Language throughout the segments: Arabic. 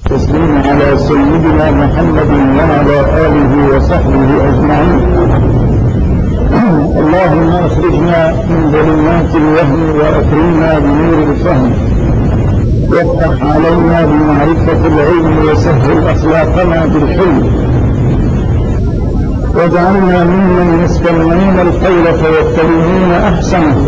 تسليم على سيدنا محمد وعلى آله وصحبه أجمعين. اللهم أخرجنا من ظلمات الوهم وأكرمنا بنور الفهم، وافتح علينا بمعرفة العلم وسهل أخلاقنا بالحلم، واجعلنا ممن يستمعون القول فيتبعون أحسنه.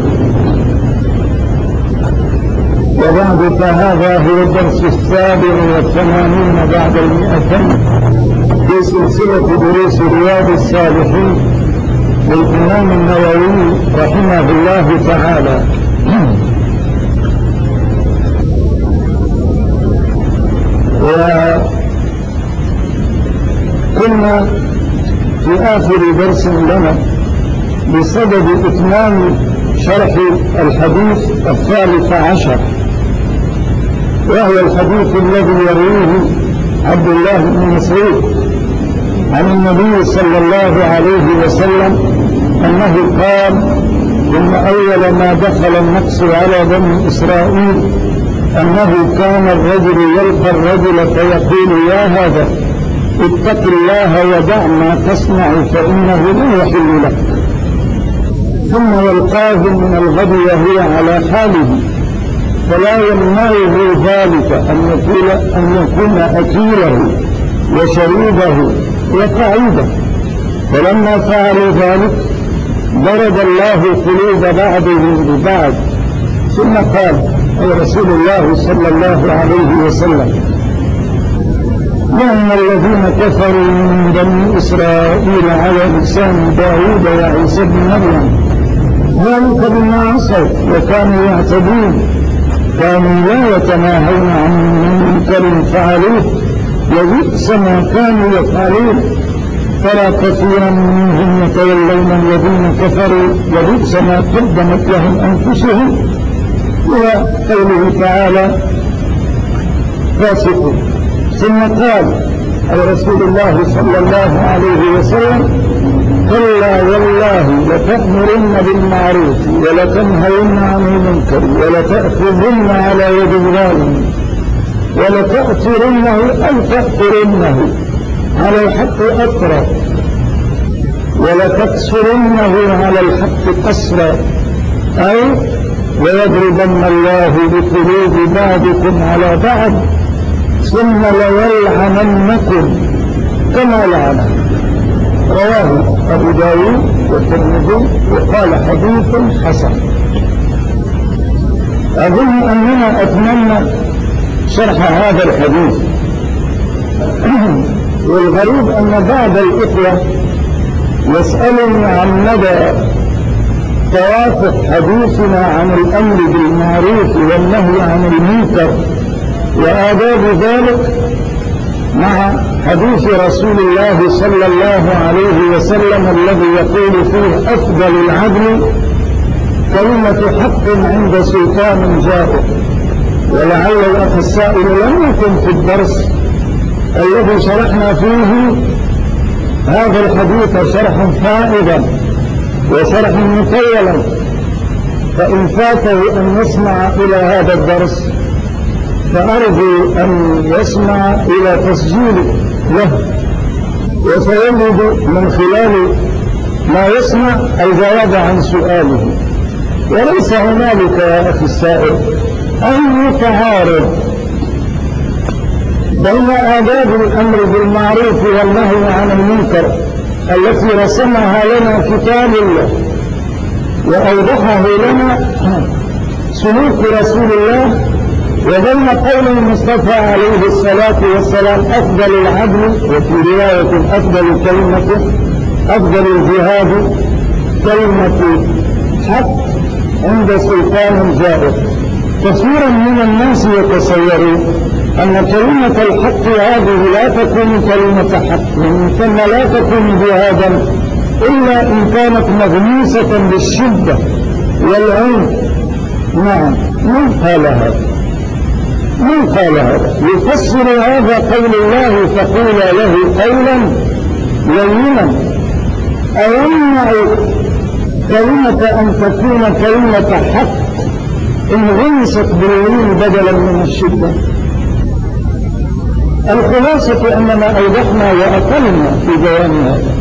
وبعد، فهذا هو الدرس 87 بعد 200 في سلسلة دروس رياض الصالحين للإمام النووي رحمه الله تعالى. وكنا في آخر درس لنا بصدد إتمام شرح الحديث 13، وهو الحديث الذي يرويه عبد الله بن مسعود عن النبي صلى الله عليه وسلم أنه قال: إن أول ما دخل النقص على بني إسرائيل أنه كان الرجل يلقى الرجل فيقول: يا هذا اتق الله ودع ما تصنع فإنه لا يحل لك، ثم يلقاه من الغد وهو على حاله، فلا يمنعه ذلك أن يكون أكيله وشريبه وقعيده. فلما فعلوا ذلك ضرب الله قلوب بعضهم ببعض، ثم قال أي رسول الله صلى الله عليه وسلم: لأن الذين كفروا من بني إسرائيل على لسان داود وعيسى بن مريم ذلك بما عصوا وكانوا يعتدون، كانوا لا يتناهون عن منكر فعلوه وبئس ما كانوا يفعلون، ترى كثيرا منهم يتولون الذين كفروا وبئس ما قدمت لهم أنفسهم. وقوله تعالى: فاسقون. ثم قال أي رسول الله صلى الله عليه وسلم: كلا والله لتأمرن بالمعروف ولتنهون عن المنكر ولتأخذن على يد الظالم ولتأثرنه أو تأثرنه على الحق أطرا ولتكسرنه على الحق قصرا، أي ويضربن الله بقلوب بعضكم على بعض ثم ليلعننكم كما لعنه. رواه أبو داود والترمذي وقال حديث حسن. أظن أننا أتمنى شرح هذا الحديث. والغريب أن بعض الإخوة يسألني عن مدى توافق حديثنا عن الأمر بالمعروف والنهي عن المنكر وآداب ذلك مع حديث رسول الله صلى الله عليه وسلم الذي يقول فيه: أفضل العدل كلمة حق عند سلطان جائر. ولعل الأخ السائل لم يكن في الدرس الذي شرحنا فيه هذا الحديث شرح فائدا وشرح مطولا، فإن فاته أن يسمع إلى هذا الدرس فأرجو أن يسمع إلى تسجيل له، وسيجد من خلال ما يسمع الجواب عن سؤاله. وليس هنالك يا أخي السائل أي تعارض بين آداب الأمر بالمعروف والنهي عن المنكر التي رسمها لنا كتاب الله وأوضحه لنا سلوك رسول الله، وبين قول المصطفى عليه الصلاة والسلام: أفضل العدل، وفي رواية أفضل الجهاد كلمة حق عند سلطان جائر. كثيرا من الناس يتصورون أن كلمة الحق هذه لا تكون كلمة حق، من ثم لا تكون جهادا إلا إن كانت مغموسة بالشدة والعنف. نعم، من قال هذا؟ من قال هذا؟ يفسر هذا قول الله: فقولا له قولا لينا. أيمنع كلمة أن تكون كلمة حق إن غمست باللين بدلا من الشدة؟ الخلاصة أننا أوضحنا وأقلنا في بيان هذا.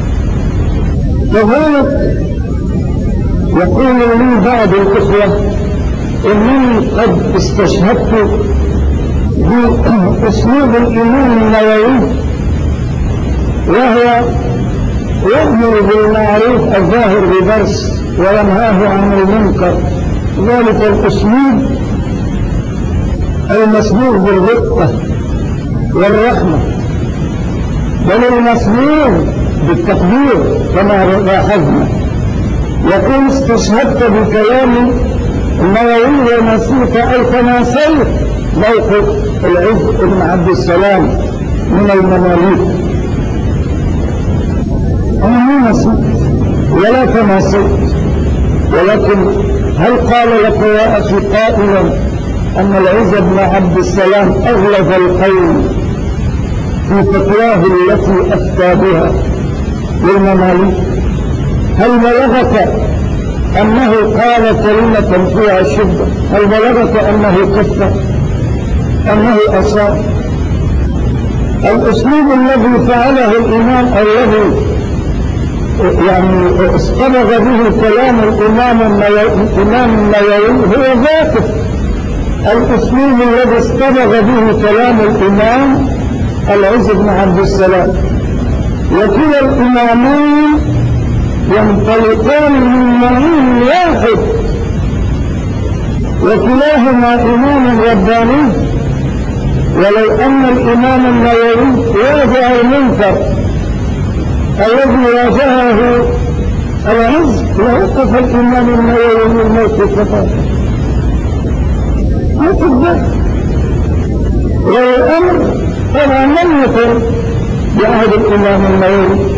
كذلك يقول لي بعض الإخوة إنني قد استشهدت بأسلوب الإمام النووي، وهو يأمر بالمعروف الظاهر بدرس وينهاه عن المنكر، ذلك الأسلوب المسبوق بالرقة والرحمة، بل المسبوق بالتقدير كما لاحظنا. يقول استشهدت بكلام النووي ونسيت أو تناسيت موقف العز بن عبد السلام من المماليك. أنا ما نسيت ولا تناسيت، ولكن هل قال لك يا أخي قائلا أن العز بن عبد السلام أغلظ القول في فتواه التي أفتى بها للمماليك؟ هل بلغك أنه قال كلمة فيها شدة؟ هل بلغك أنه كفر؟ أنه أصاب؟ الأسلوب الذي فعله الإمام الذي يعني اصطبغ به كلام الإمام النووي هو ذاته الأسلوب الذي اصطبغ به كلام الإمام العز بن عبد السلام. وكلا الإمامين ينطلقان من معين واحد، وكلاهما إمام رباني، ولو أن الإمام النووي واجه المنكر الذي واجهه العز لوقف الإمام النووي من الموقف فقط ما تبدأ. والأمر طبعا لم يكن بعهد الإمام النووي،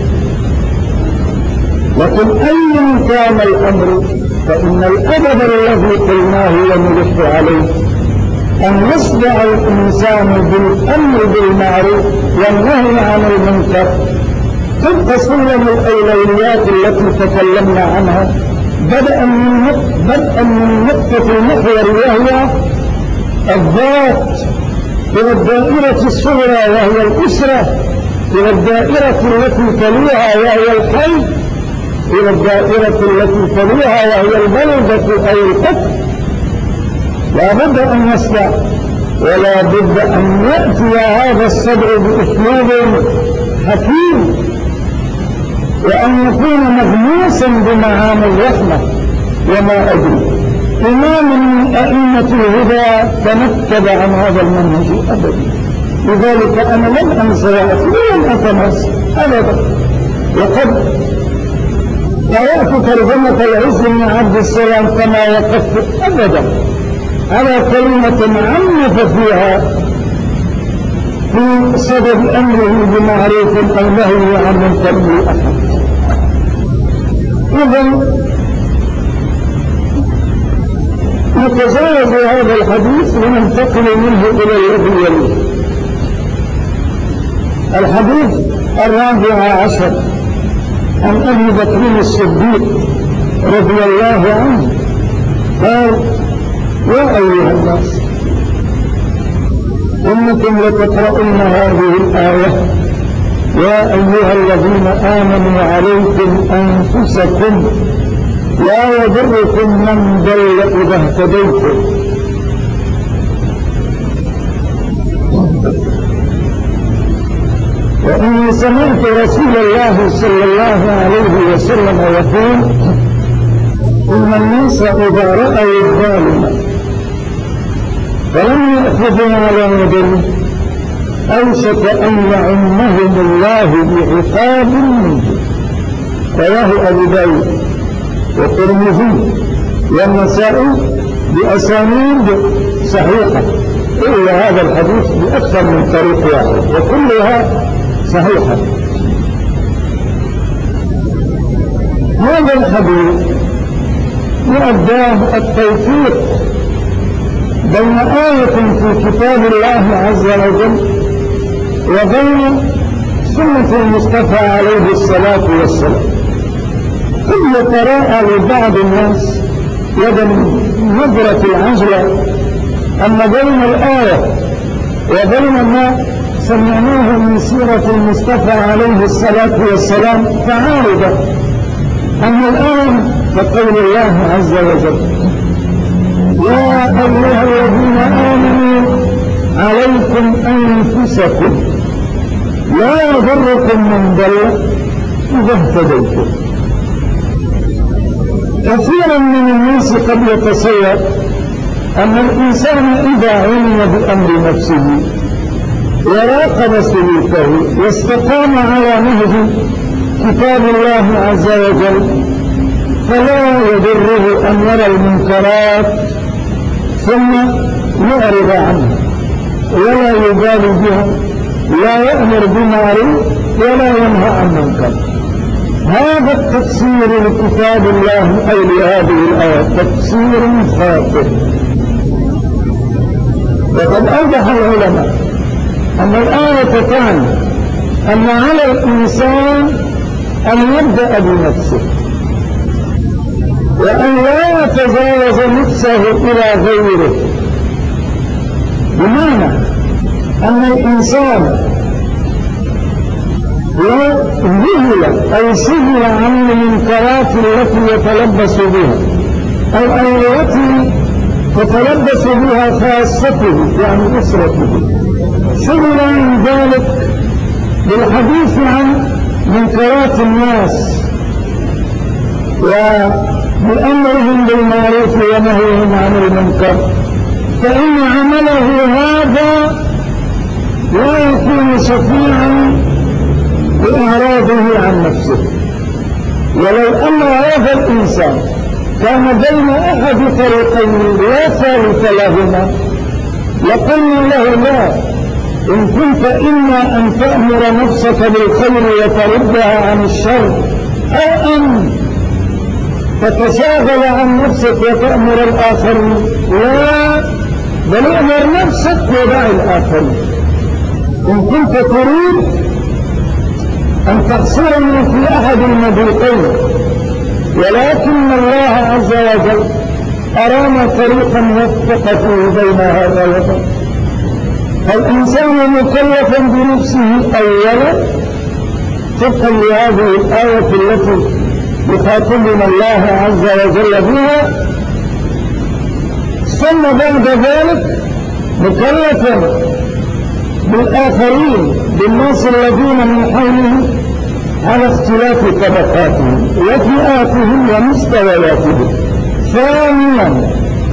لكن أيا كان الأمر فإن الأدب الذي قلناه ونلح عليه أن يصدع الإنسان بالأمر بالمعروف والنهي عن المنكر طبق سلم الأولويات التي تكلمنا عنها، بدءا من نقطة المحور وهي الذات، إلى الدائرة الصغرى وهي الأسرة، إلى الدائرة التي تليها وهي الحي، إلى الدائرة التي تليها وهي البلدة أو القطر. لا بد أن يصدع، ولا بد أن يأتي هذا الصدع بأسلوب حكيم، وأن يكون مغموسا بمعاني الرحمة. وما أدري إمام من أئمة الهدى تنكب عن هذا المنهج أبدا، لذلك أنا لم أنسى ولم أتناسى أبدا. وقد قرأت ترجمة العز بن عبد السلام كما وقفت أبدا على كلمة عنف فيها في سبب أمره بمعروف أو نهي عن منكر أحد. إذن نتجاوز هذا الحديث وننتقل منه إلى الذي يليه. الحديث 14 عن أبي بكر الصديق رضي الله عنه قال: يا أيها الناس إنكم لتقرؤون هذه الآية: يا أيها الذين آمنوا عليكم أنفسكم لا يضركم من ضل إذا اهتديتم. وإني سمعت رسول الله صلى الله عليه وسلم يقول: إن الناس إذا رأوا الظالم فلم يأخذوا على يديه أوشك أن يعمهم الله بعقاب منه. رواه أبو داود والترمذي والنسائي بأسانيد صحيحة، إلا هذا الحديث بأكثر من طريق واحد وكلها صحيحة. هذا الحديث يؤداه التوفيق بين آية في كتاب الله عز وجل وبين سنة المصطفى عليه الصلاة والسلام. قد يتراءى لبعض الناس يد النظرة العجلة أن بين الآية وبين ما سمعناه من سيرة المصطفى عليه الصلاة والسلام فعارضة. أما الآن فقول الله عز وجل: يا أيها الذين آمنوا عليكم أنفسكم لا يضركم من ضل إذا اهتديتم. كثيرا من الناس قد يتصور أن الإنسان إذا علم بأمر نفسه وراقب سلوكه واستقام على نهج كتاب الله عز وجل فلا يضره أن يرى المنكرات ثم يعرض عنها ولا يبالي بها، لا يأمر بمعروف ولا ينهى عن منكر. هذا التفسير لكتاب الله أي لهذه الآية تفسير خاطئ. وقد أوضح العلماء أن الآية تعني أن على الإنسان أن يبدأ بنفسه وأن لا يتجاوز نفسه إلى غيره، بمعنى أن الإنسان لو ذهل أو سهل عن المنكرات التي يتلبس بها أو التي تتلبس بها خاصته يعني أسرته، سهل عن ذلك بالحديث عن منكرات الناس وبأمرهم بالمعروف ونهيهم عن المنكر، فإن عمله هذا لا يكون شفيعا بإعراضه عن نفسه. ولو أن هذا الإنسان كان بين أحد طريقين لا ثالث لهما لقلنا له: لا، إن كنت إما أن تأمر نفسك بالخير وتردها عن الشر أو أن تتشاغل عن نفسك وتأمر الآخرين، لا، بل أمر نفسك ودع الآخرين. إن كنت تريد أن تقصرني في أحد المضيقين، ولكن الله عز وجل أرانا طريقا وفق فيه بين هذا وذاك. فالإنسان مكلف بنفسه أولا طبقا لهذه الآية التي يخاطبنا الله عز وجل بها، ثم بعد ذلك مكلفا بالآخرين بالناس الذين من حوله على اختلاف طبقاتهم وفئاتهم ومستوياتهم. ثانيا،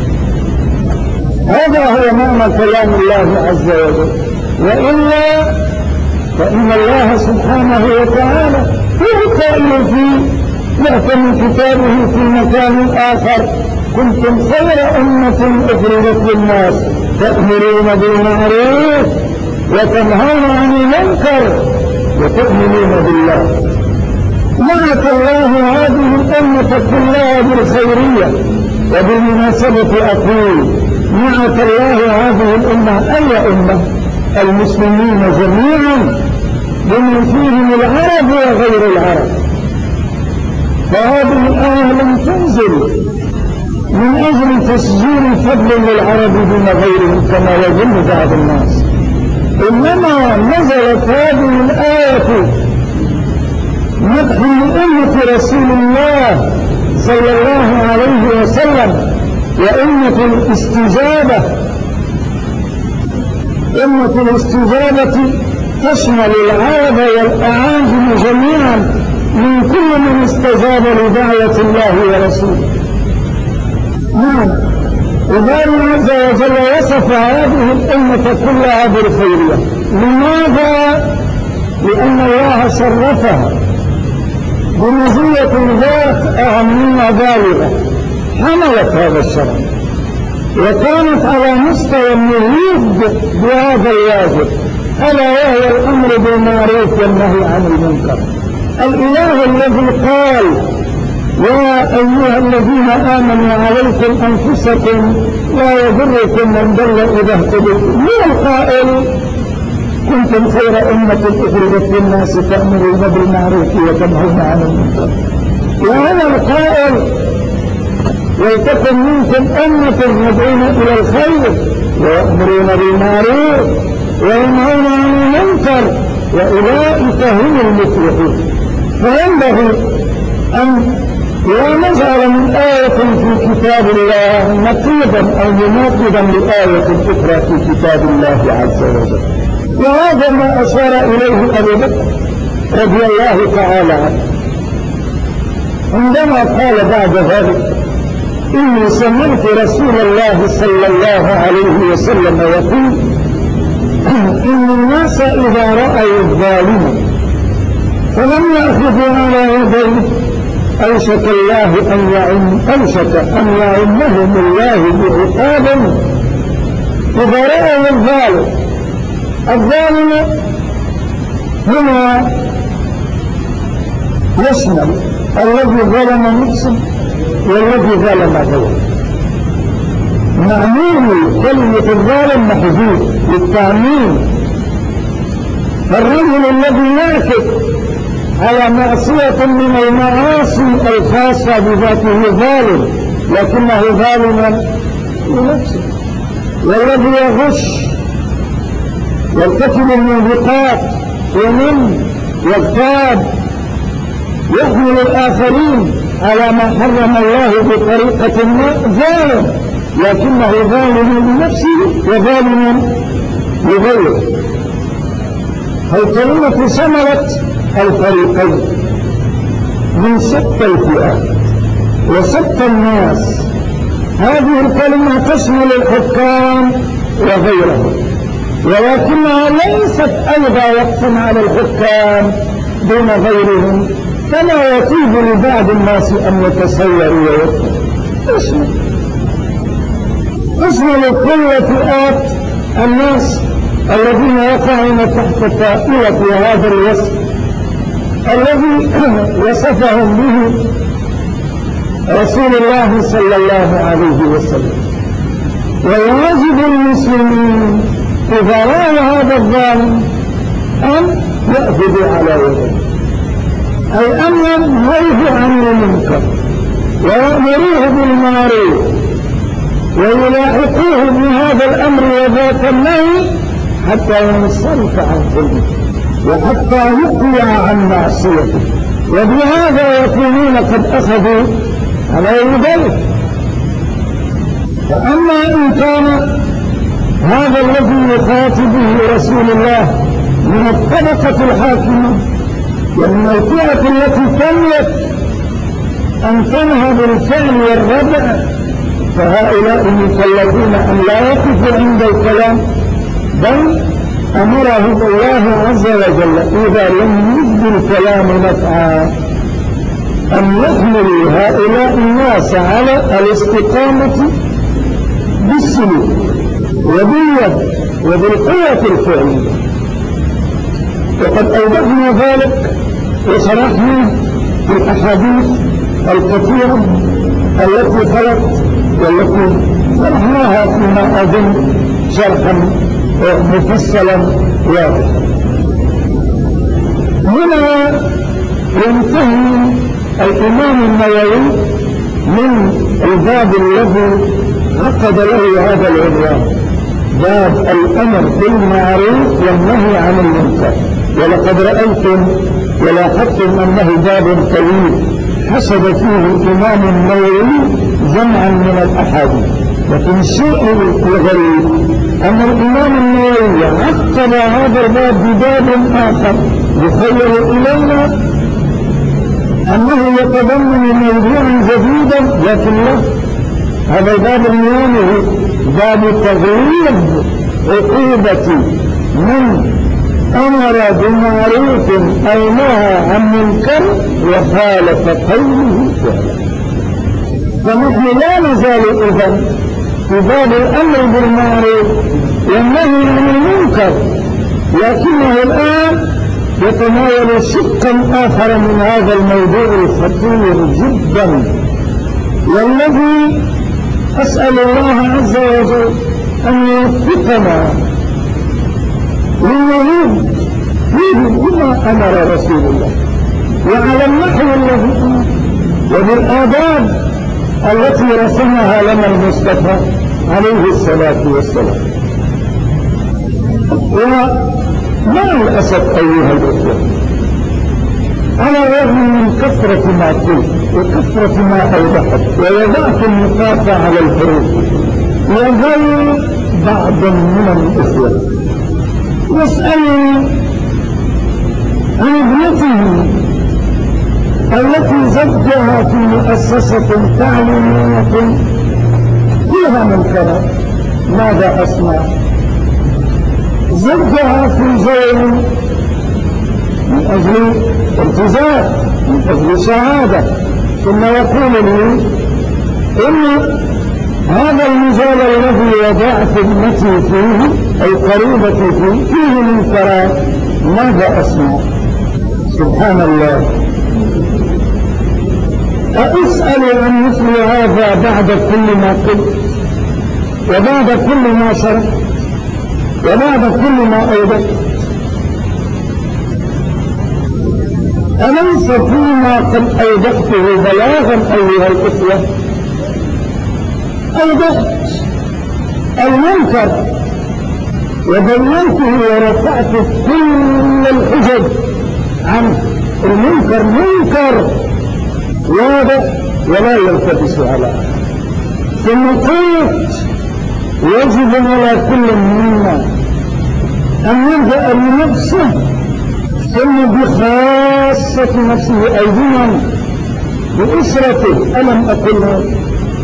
هذا هو معنى كلام الله عز وجل، وإلا فإن الله سبحانه وتعالى هو قائل في محكم كتابه في مكان آخر: كنتم خير أمة أخرجت للناس تأمرون بالمعروف وتنهون عن المنكر وتؤمنون بالله. نعت الله هذه الأمة كلها بالخيرية، وبالمناسبة أقول نعت الله هذه الأمة أي أمة؟ المسلمين جميعا بمن فيهم العرب وغير العرب. فهذه الآية لم تنزل من أجل تسجيل فضل للعرب دون غيرهم كما يظن بعض الناس، إنما نزلت هذه الآية مدح لأمة رسول الله صلى الله عليه وسلم وأمة الاستجابة. أمة الاستجابة تشمل العرب والأعاجم جميعا من كل من استجاب لدعوة الله ورسوله. نعم، الله عز وجل وصف هذه الأمة كلها بالخيرية. لماذا؟ لأن الله شرفها بمزية ذات أهمية بالغة حملت هذا الشرف، وكانت على مستوى النهوض بهذا الواجب، ألا وهو الأمر بالمعروف والنهي عن المنكر. الإله الذي قال: يا أيها الذين آمنوا عليكم أنفسكم لا يضركم من ضل إذا اهتديتم، من القائل: كنتم خير أمة أخرجت للناس تأمرون بالمعروف وتنهون عن المنكر. وهنا القائل: ولتكن منكم أمة يدعون إلى الخير ويأمرون بالمعروف وينهون عن المنكر النار وأولئك هم المفلحون. فينبغي أن لا نجعل من آية في كتاب الله نقيضا أو مناقضا لآية أخرى في كتاب الله عز وجل. وهذا ما أشار إليه أبو بكر رضي الله تعالى عنه عندما قال بعد ذلك: إني سمعت رسول الله صلى الله عليه وسلم يقول: إن الناس إذا رأوا الظالم فلم يأخذوا على يديه أوشك أن يعمهم الله بعقاب. إذا رأوا الظالم هنا يشمل الذي ظلم نفسه والذي ظلم غيره. معمول كلمة الظالم محذوف للتعميم. فالرجل الذي يعكف على معصية من المعاصي الخاصة بذاته ظالم، لكنه ظالم لنفسه. والذي يغش يرتكب الموبقات ومن يغتاب يحمل الآخرين على ما حرم الله بطريقة ما ظالم، لكنه ظالم لنفسه وظالم لغيره. الكلمة شملت الفريقين من شتى الفئات وشتى الناس. هذه الكلمة تشمل الحكام وغيرهم، ولكنها ليست أيضا وقتا على الحكام دون غيرهم، كما يطيب لبعض الناس أن يتصوروا ويفهموا. تشمل كل فئات الناس الذين يقعون تحت طائلة هذا الوصف الذي وصفهم به رسول الله صلى الله عليه وسلم. ويجب المسلمين إذا رأوا هذا الظالم أن يأخذوا على يده، أي أن ينهوه عن المنكر ويأمروه بالمعروف ويلاحقوه بهذا الأمر وذاك النهي حتى ينصرف عن ظلمه وحتى يقلع عن معصيته، وبهذا يكونون قد أخذوا على يديه. فأما إن كان هذا الذي يخاطب به رسول الله من الطبقة الحاكمة ومن الفئة التي تملك أن تنهى بالفعل والردع، فهؤلاء مكلفون أن لا يقفوا عند الكلام، بل أمرهم الله عز وجل إذا لم يجد الكلام نفعا أن يحملوا هؤلاء الناس على الاستقامة بالسلوك وباليد وبالقوة الفعلية. وقد أوضحنا ذلك وشرحنا في الأحاديث الكثيرة التي خلت والتي شرحناها فيما أظن شرحا مفصلا واضحا. هنا ينتهي الإمام النووي من الباب الذي عقد له هذا العنوان، باب الأمر بالمعروف والنهي عن المنكر. ولقد رأيتم ولاحظتم أنه باب طويل حسب فيه الإمام النووي جمعا من الأحاديث. لكن الشيء الغريب أن الإمام النووي عقب هذا الباب بباب آخر يخيل إلينا أنه يتضمن موضوعا جديدا، لكن لا، هذا الباب اليومي باب تغليظ عقوبة من أمر بمعروف أو نهى عن منكر وخالف قوله فعلا. فنحن لا نزال إذن في باب الأمر بالمعروف والنهي عن المنكر، لكنه الآن يتناول شقا آخر من هذا الموضوع الخطير جدا، والذي أسأل الله عز وجل أن يوفقنا للوجود فيه بما أمر رسول الله وعلى النحو الذي أمر وبالآداب التي رسمها لنا المصطفى عليه الصلاة والسلام. ومع الأسف أيها الأخوة، على الرغم من كثرة ما قلت وكثرة ما أوضحت ووضعت النقاط على الحروف، يظل بعض من الإخوة يسألني عن ابنته التي زوجها في مؤسسة تعليمية فيها منكرات، ماذا أصنع؟ زوجها في زوج من أجل ارتزاق، من أجل سعادة، ثم يقول لي إن هذا المجال الذي وضعت ابنتي فيه أو قريبتي فيه منكرات، ماذا أصنع؟ سبحان الله. أسأل عن مثل هذا بعد كل ما قلت وبعد كل ما شرحت وبعد كل ما أوضحت؟ أليس فيما قد أوضحته بلاغا أيها الإخوة؟ أوضحت المنكر وبينته ورفعت كل الحجج عنه. المنكر منكر واضح ولا يلتبس على أحد. ثم قلت يجب على كل منا أن يبدأ بنفسه ثم بخاصة نفسه أيضا بأسرته. ألم أقل هذا؟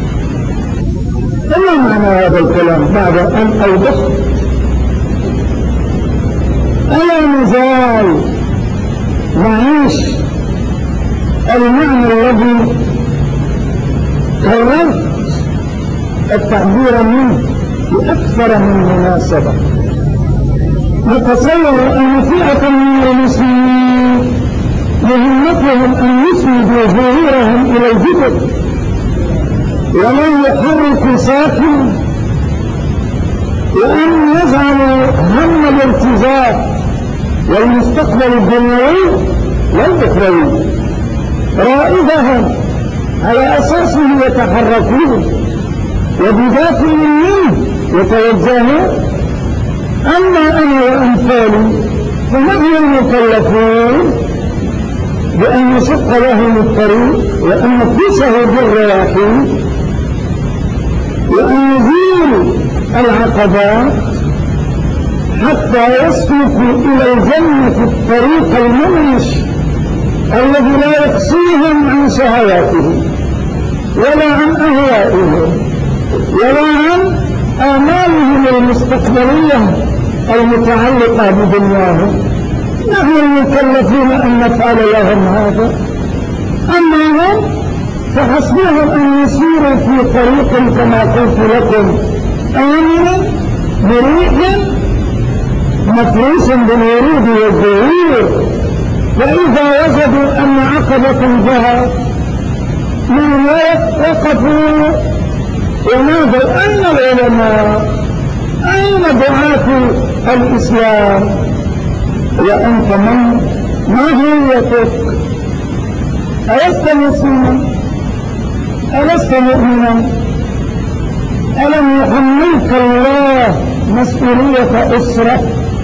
فما معنى هذا الكلام بعد أن أوضحت؟ ألا نزال نعيش المعنى الذي قررت التعبير منه بأكثر من مناسبة. نتصور أن فئة من المسلمين مهمتهم أن يسندوا ظهورهم إلى الجبل ومن يحرك ساكن، وأن يجعلوا هم الارتزاق والمستقبل الدنيوي والأخروي رائدهم على أساسه يتحركون وبدافع منه يتوجهون. أما أنا وأمثالي فنحن المكلفون بأن نشق لهم الطريق وأن نفسه بالرياحين وأن نزيل العقبات حتى يسلكوا إلى الجنة الطريق المنعش الذي لا يقصيهم عن شهواتهم ولا عن أهوائهم ولا عن آمالهم المستقبلية المتعلقة بدنياهم. نحن المكلفين أن نفعل لهم هذا. أما هم فحسبهم أن يسيروا في طريق كما قلت لكم آمنا مريح مفروش بالورود والزهور، وإذا وجدوا أن عقبة انتهت من وقفوا ونادوا أين العلماء؟ أين دعاة الإسلام؟ وأنت من؟ ما هويتك؟ ألست مسلما؟ ألست مؤمنا؟ ألم يحملك الله مسؤولية أسرة؟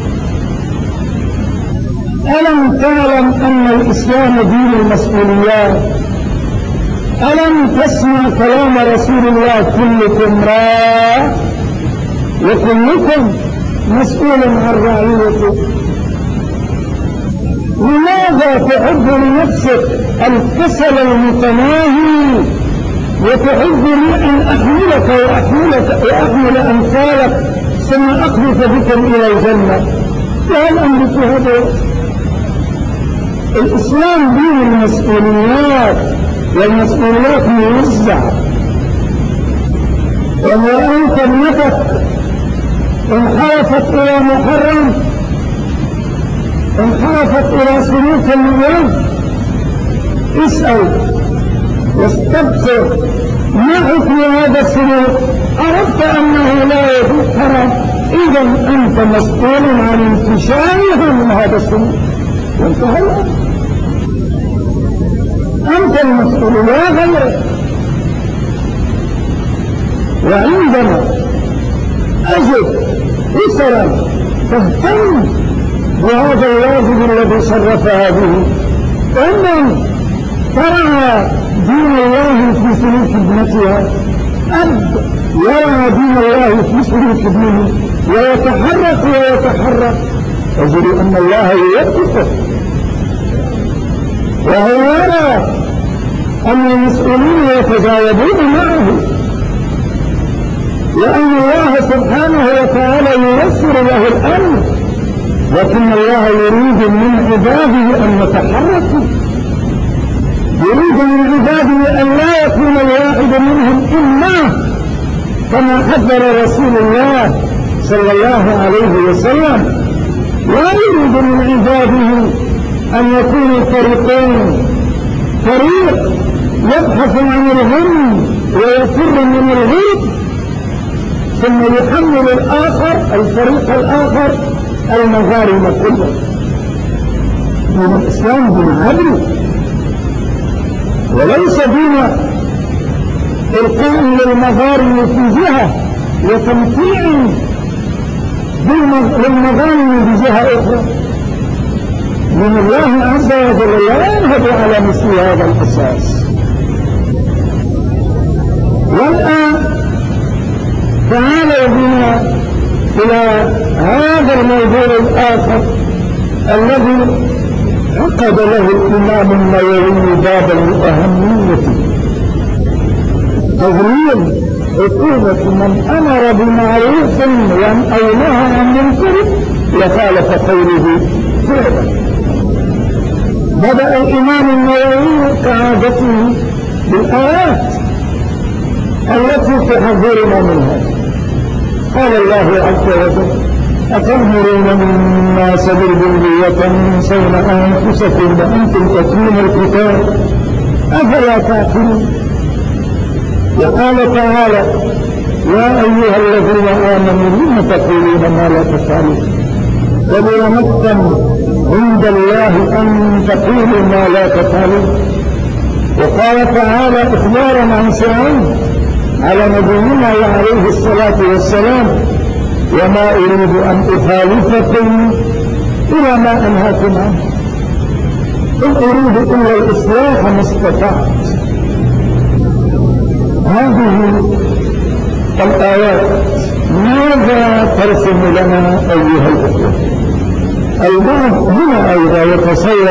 ألم تعلم أن الإسلام دين المسؤوليات؟ ألم تسمع كلام رسول الله كلكم راع وكلكم مسؤول عن رعيته؟ لماذا تحب لنفسك الكسل المتناهي وتحب لي أن أحملك وأحمل أمثالك ثم أقذف بكم إلى الجنة؟ فهل أملك هذا؟ الإسلام دين المسؤوليات، والمسؤوليات موزعة. وما أنت ابنتك انحرفت إلى محرم، انحرفت إلى سلوك اليوم، اسأل واستبصر ما حكم هذا السلوك. عرفت أنه لا يجوز حرام، إذا أنت مسؤول عن انتشارها من هذا السلوك وانتهى الأمر. أنت المسؤول لا غيرك. وعندما أجد أسرا تهتم بهذا الواجب الذي شرفها به، أم ترعى دين الله في سلوك ابنتها، أب يرعى دين الله في سلوك ابنه ويتحرك تجد أن الله يوفقه، وهو يرى أن المسؤولين يتجاوبون معه، وأن الله سبحانه وتعالى ييسر له الأمر، لكن الله يريد من عباده أن يتحركوا، يريد من عباده أن لا يكون الواحد منهم إما كما حذر رسول الله صلى الله عليه وسلم، لا يريد من عباده أن يكونوا فريقين، فريق يبحث عن الهم ويفر من الغرب ثم يحمل الآخر الفريق الآخر المغارم كلها. دين الإسلام دين عدل وليس دين إلقاء للمغارم في جهة وتمتيع للمغارم بجهة أخرى. من الله عز وجل لا ينهض على مثل هذا الأساس. والآن تعالوا بنا إلى هذا الموضوع الآخر الذي عقد له الإمام النووي بابا لأهميته، تغليظ عقوبة من أمر بمعروف أو نهى عن منكر وخالف قوله فعلا. بدأ الإمام النووي كعادته بالآيات التي تحذرنا منها. قال الله عز وجل: أتأمرون الناس بالبر وتنسون أنفسكم وأنتم تتلون الكتاب أفلا تعقلون. وقال تعالى: يا أيها الذين آمنوا لم تقولون ما لا تفعلون كبر مقتا عند الله أن تقولوا ما لا تفعلون. وقال تعالى إخبارا عن فرعون على نبينا عليه الصلاة والسلام: وما أريد أن أخالفكم إلى ما أنهاكم عنه إن أريد إلا الإصلاح ما استطعت. هذه الآيات ماذا ترسم لنا أيها الأخوة؟ البعض هنا أيضا يتصور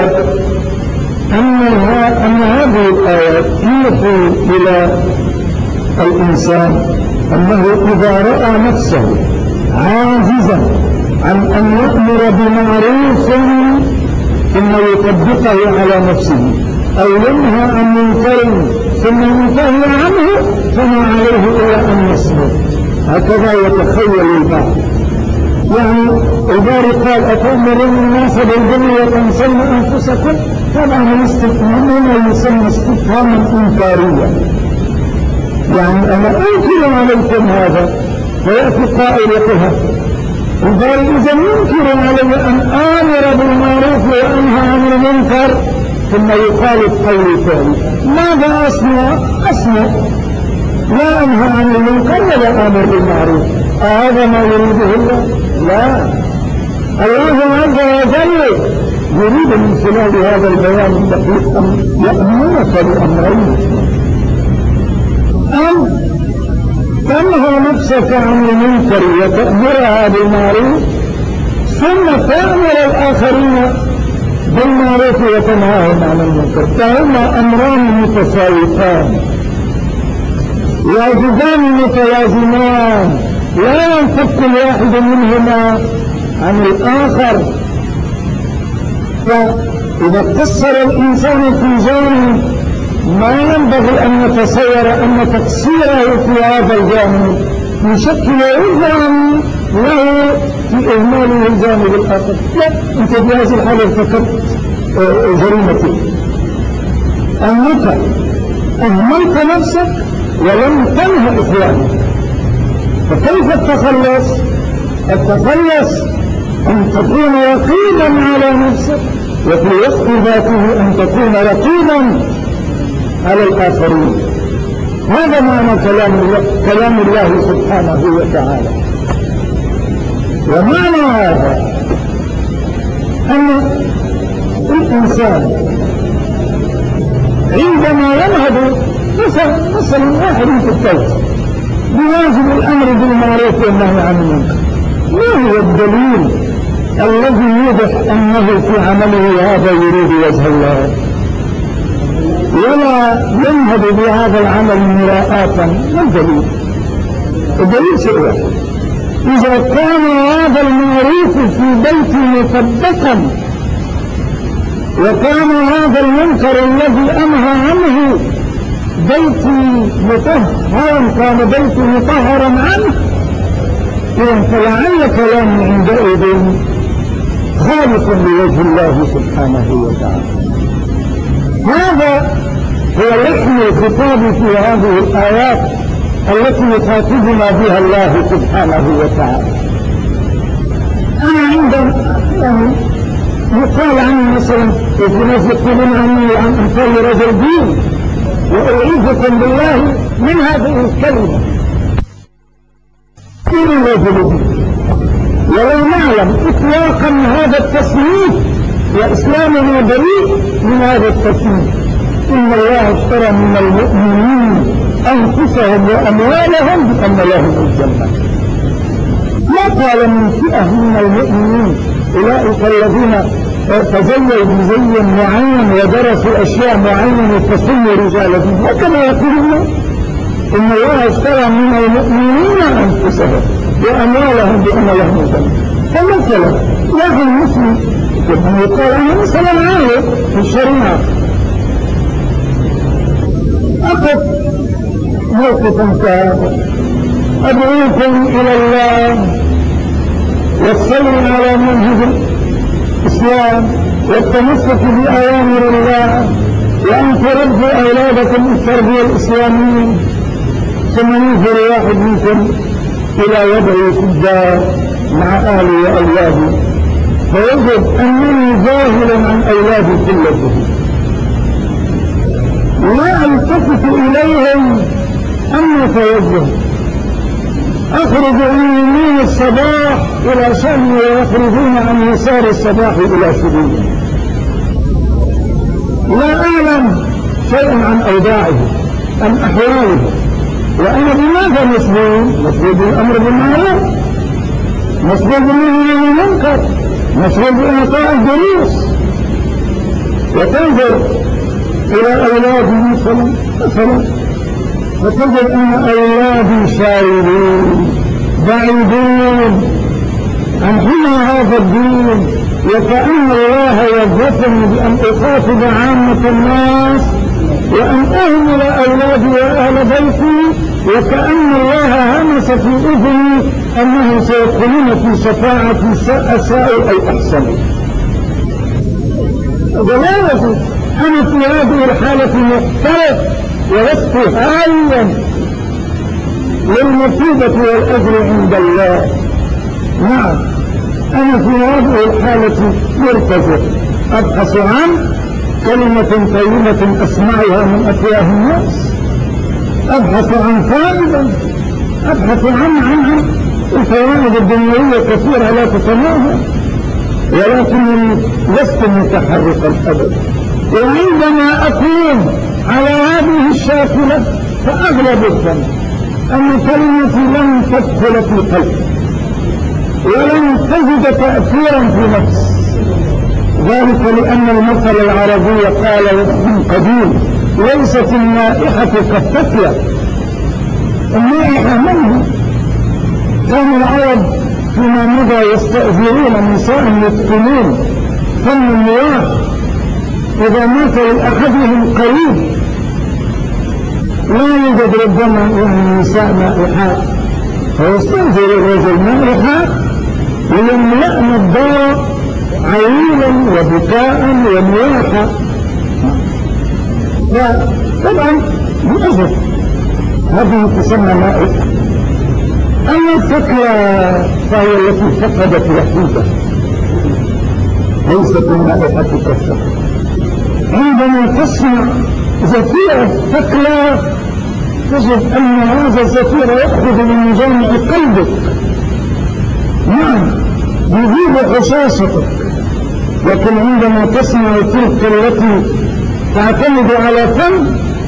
أن هذه الآيات توحي إلى الإنسان أنه إذا رأى نفسه عاجزا عن أن يأمر بمعروف ثم يطبقه على نفسه أو ينهى عن منكر ثم ينتهي عنه فما عليه إلا أن يصبر. هكذا يتخيل البعض. يعني الباري قال: أتأمرون الناس بالبر وتنسون أنفسكم. طبعا الاستفهام هنا يسمى استفهاما إنكاريا، يعني أنا أنكر عليكم هذا ويأتي قائل يقولها الباري إذا ينكر علي أن آمر بالمعروف وأنهى عن المنكر ثم يخالف قولي فعلي، ماذا أصنع؟ لا أنهى عن المنكر ولا آمر بالمعروف. هذا ما يريده الله؟ لا، الله عز وجل يريد من خلال هذا البيان الدقيق أن يأمرك بأمرين: أن تنهى نفسك عن المنكر وتأمرها بالمعروف، ثم تأمر الآخرين بالمعروف وتنهاهم عن المنكر. فهما أمران متساويان، واجبان متلازمان، لا ينفك الواحد منهما عن الآخر. فإذا قصر الإنسان في جانب ما ينبغي أن يتصور أن تقصيره في هذا الجانب يشكل عذرا له في إهماله الجانب الآخر. لا، أنت بهذه الحالة ارتكبت جريمتك، أنك أهملت نفسك ولم تنهى إخوانك. فكيف التخلص؟ أن تكون رقيبا على نفسك، وفي الوقت ذاته أن تكون رقيبا على الآخرين. هذا معنى كلام الله سبحانه وتعالى. ومعنى هذا أن الإنسان عندما ينهض مثلا واحد في التوت بواجب الأمر بالمعروف والنهي عن المنكر، ما هو الدليل الذي يوضح أنه في عمله هذا يريد وجه الله ولا ينهض بهذا العمل مراءة؟ ما الدليل؟ الدليل شيء واحد: إذا كان هذا المعروف في بيتي مطبقا وكان هذا المنكر الذي أنهى عنه بيتي مطهرا، كان بيتي مطهرا عنه، إذن فلعل كلامي عندئذ خالص لوجه الله سبحانه وتعالى. هذا هو لحن الخطاب في هذه الآيات التي يخاطبنا بها الله سبحانه وتعالى. أنا عندما يقال عني مثلا في ناس يقولون عني عن أمثال رجل دين، وأعيذكم بالله من هذه الكلمة كل رجل دين، ولو نعلم إطلاقا هذا التصنيف وإسلامنا بريء من هذا التصنيف. إن الله اشترى من المؤمنين أنفسهم وأموالهم بأن لهم الجنة. ما قال من فئة من المؤمنين أولئك الذين تزيوا بزي معين ودرسوا أشياء معينة فصلوا رجالهم، وكما يقولون إن الله اشترى من المؤمنين أنفسهم وأموالهم بأن لهم الجنة. فمثلا واحد مسلم يقال أنا مثلا عالم في الشريعة أخذ موقفا كهذا: أدعوكم إلى الله والصبر على منهج الإسلام والتمسك بأوامر الله وأن تربوا أولادكم التربية الإسلامية، ثم ينزل واحد منكم إلى وضعه في الدار مع أهلي وأولادي فيجب أنني جاهل عن أولادي كلهم، لا ألتفت إليهم أما توجه، أخرج عن يمين الصباح إلى شمال ويخرجون عن يسار الصباح إلى شمال، لا أعلم شيئا عن أوضاعه عن أحواله، وأنا بماذا مسؤول؟ مسؤول بالأمر بالمعروف، مسؤول بالنهي عن المنكر، مسؤول بإعطاء الدروس. وتنظر إلى أولادي مثلا فتجد أن أولادي شاردون بعيدون عن حمى هذا الدين، وكأن الله وظفني بأن أخاطب عامة الناس وأن أهمل أولادي وأهل بيتي، وكأن الله همس في أذني أنهم سيدخلون في شفاعة أساء أو أحسن. ولا أنا في هذه الحالة مختلف ولست هايا للمثوبة والأجر عند الله. نعم أنا في هذه الحالة مرتزق أبحث عن كلمة طيبة أسمعها من أفواه الناس، أبحث عن فائدة، أبحث عن الفوائد الدنيوية كثيرة لا تتناهى، ولكنني لست متحركا أبدا. وعندما أكون على هذه الشاكلة فأغلب الظن أن كلمتي لن تدخل في قلبي ولن تجد تأثيرا في نفسي، ذلك لأن المثل العربي قال من قديم: ليست النائحة كالتكلة. النائحة منه كان العرب فيما مضى يستأذرون نساء يتقنون فن النواح، إذا مات لأحدهم قريب لا يوجد ربما نساء نائحات فيستأذر الرجل نائحات ويملأن الدار عيولا وبكاء ونواحا. طبعا للأسف هذه تسمى نائحة. أما الفكرة فهي التي فقدت وحيدة، ليست النائحة كالفكرة. عندما تسمع زفير فكرة تجد أن هذا الزفير يأخذ من جامع قلبك نعم يذيب حساستك، لكن عندما تسمع تلك التي تعتمد على فم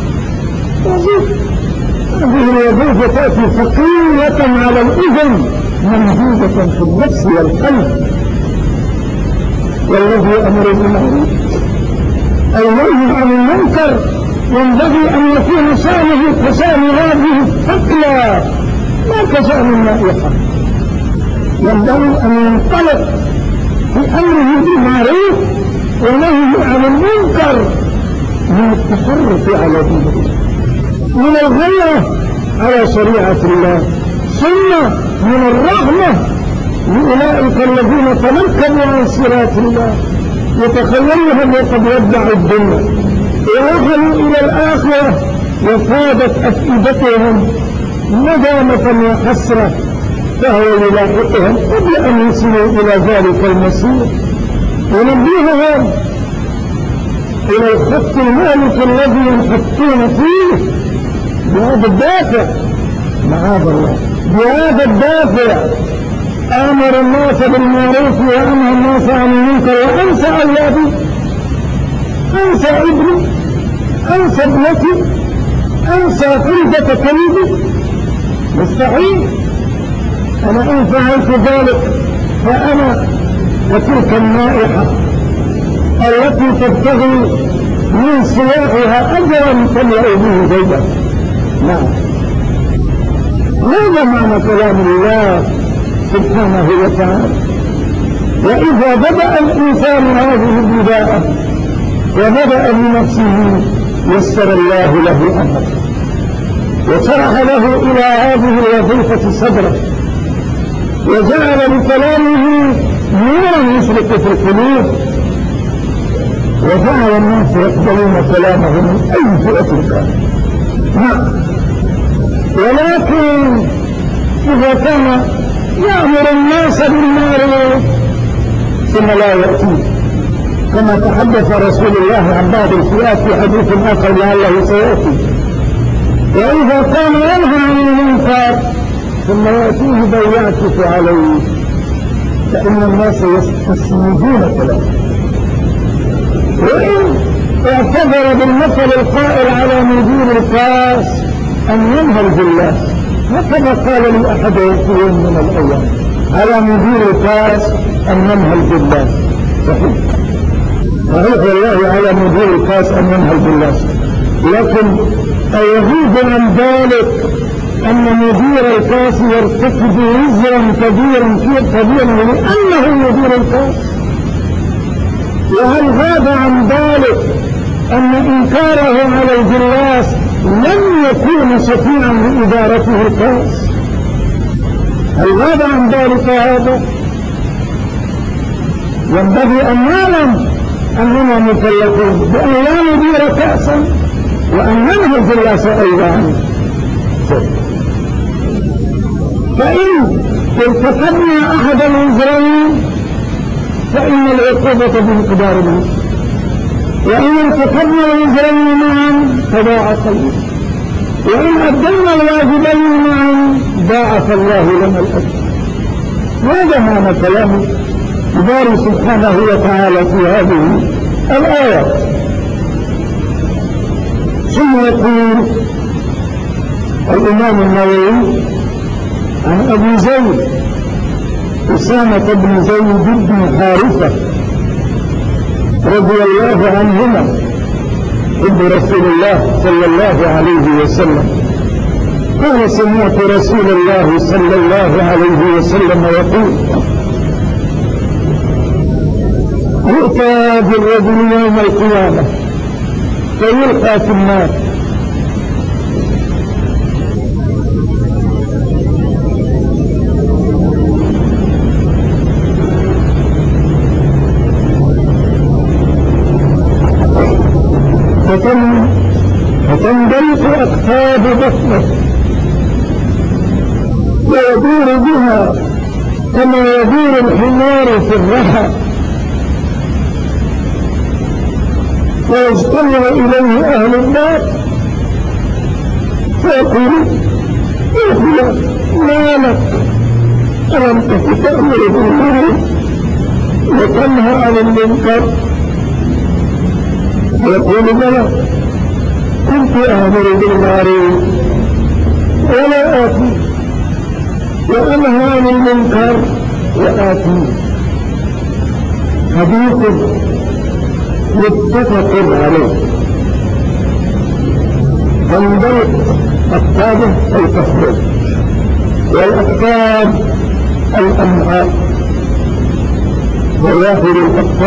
هذه الوظيفة تأتي ثقيلة على الأذن ممدودة في النفس والقلب. والذي أمر بالمعروف أو نهي عن المنكر ينبغي أن يكون شأنه كشأن هذه الثقلة لا كشأن النائحة. ينبغي أن ينطلق في أمره بالمعروف ونهيه عن المنكر من التحرك على دينه، من الغيرة على شريعة الله، ثم من الرحمة لأولئك الذين تنكبوا عن صراط الله يتخيلهم وقد ودعوا الدنيا ووصلوا إلى الآخرة وفادت أفئدتهم ندامة وحسرة، فهو يلاحقهم قبل أن يصلوا إلى ذلك المصير. ونبيهم إلى الخط المالك الذي ينحطون فيه بهذا الدافع، معاذ الله، بهذا الدافع آمر الناس بالمعروف وأنهى الناس عن المنكر وأنسى أولادي، أنسى ابني، أنسى ابنتي، أنسى فلدة كلبي. مستحيل. أنا إن فعلت ذلك فأنا وتلك النائحة التي تبتغي من سياحها أجرا تملأ به جيبا. نعم، هذا معنى كلام الله سبحانه وتعالى. وإذا بدأ الإنسان هذه البداية وبدأ بنفسه يسر الله له أمره وشرح له إلى هذه الوظيفة صدره وجعل بكلامه نورا يشرق في القلوب وجعل الناس يقبلون كلامه من أي فئة كان. نعم، ولكن إذا كان يأمر الناس بالمعروف ثم لا يأتي كما تحدث رسول الله عن بعض الفئات في حديث آخر لعله سيأتي، وإذا كان ينهى عن المنكر ثم يأتيه بيعكس عليه فإن الناس يستسندون كلامه. وإن اعتبر بالمثل القائل على مدير الكاس أن ينهى الجلاس، هكذا قال لي أحد في يوم من الأيام، على مدير الكاس أن ينهى الجلاس. صحيح والله على مدير الكاس أن ينهى الجلاس، لكن أيغيب عن ذلك أن مدير الكاس يرتكب وزرا كبيرا لأنه مدير الكاس. وهل غاب عن ذلك أن إنكاره على الجلاس لم يكون شفيعا لإدارته الكاس؟ هل غاب عن ذلك هذا؟ ينبغي أن نعلم أننا مكلفون بأن لا ندير كأسا وأن ننهى الجلاس أيضا. فإن ارتكبنا أحد الوزرين فإن العقوبة بمقدار الوزر، وإن ارتكبنا الوزرين معا فضاعف الوزر، وإن أدينا الواجبين معا ضاعف الله لنا الأجر. هذا معنى كلام الباري سبحانه وتعالى في هذه الآيات. ثم يقول الإمام النووي عن أبي زيد أسامة بن زيد بن حارثة رضي الله عنهما حب رسول الله صلى الله عليه وسلم قال: سمعت رسول الله صلى الله عليه وسلم يقول: يؤتى بالرجل يوم القيامة فيلقى في النار فتندلق أكتاب بطنه ويدور بها كما يدور الحمار في الرحى، ويجتمع إليه أهل النار فيقول: يا فلان ما لك؟ ألم تك تأمر بالمعروف وتنهى عن المنكر؟ يقول بلى كنت آمر بالمعروف ولا آتي وأنهى عن المنكر وآتي. حديث متفق عليه. تنبغي أقطابه التخرج والأقطاب الأمعاء ويأخذ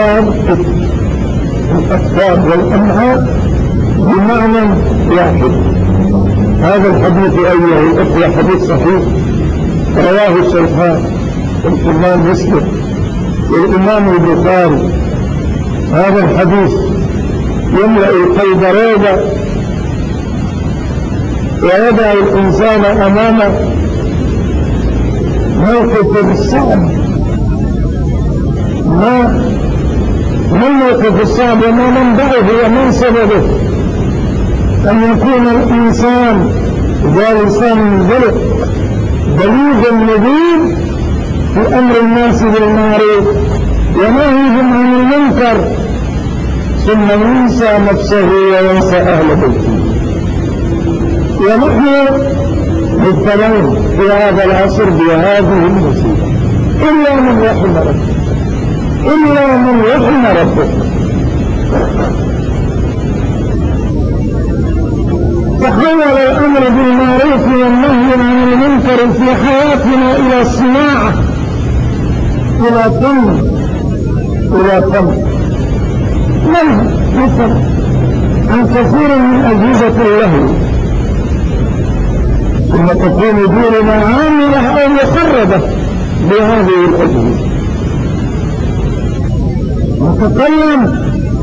الأقطاب والأمعاء بمعنى واحد. هذا الحديث أيها الأخوة حديث صحيح رواه الشيخان الإمام مسلم والإمام البخاري. هذا الحديث يملأ القلب رعبا ويضع الإنسان أمامه موقف الصعب. ما الموقف الصعب وما منبعه ومن سببه؟ أن يكون الإنسان ذا لسان ذلك بليغ مبين في أمر الناس بالمعروف ونهيهم عن المنكر، ثم ينسى نفسه وينسى أهل بيته. ونحن مبتلون في هذا العصر بهذه المصيبة إلا من رحم ربك، إلا من رحم ربك. تحول الأمر بالمعروف والنهي عن المنكر في حياتنا إلى صناعة، إلى فن مثل عن كثير من أجهزة اللهو، ثم تكون دورنا عاملة أو مخربة بهذه الأجهزة. نتكلم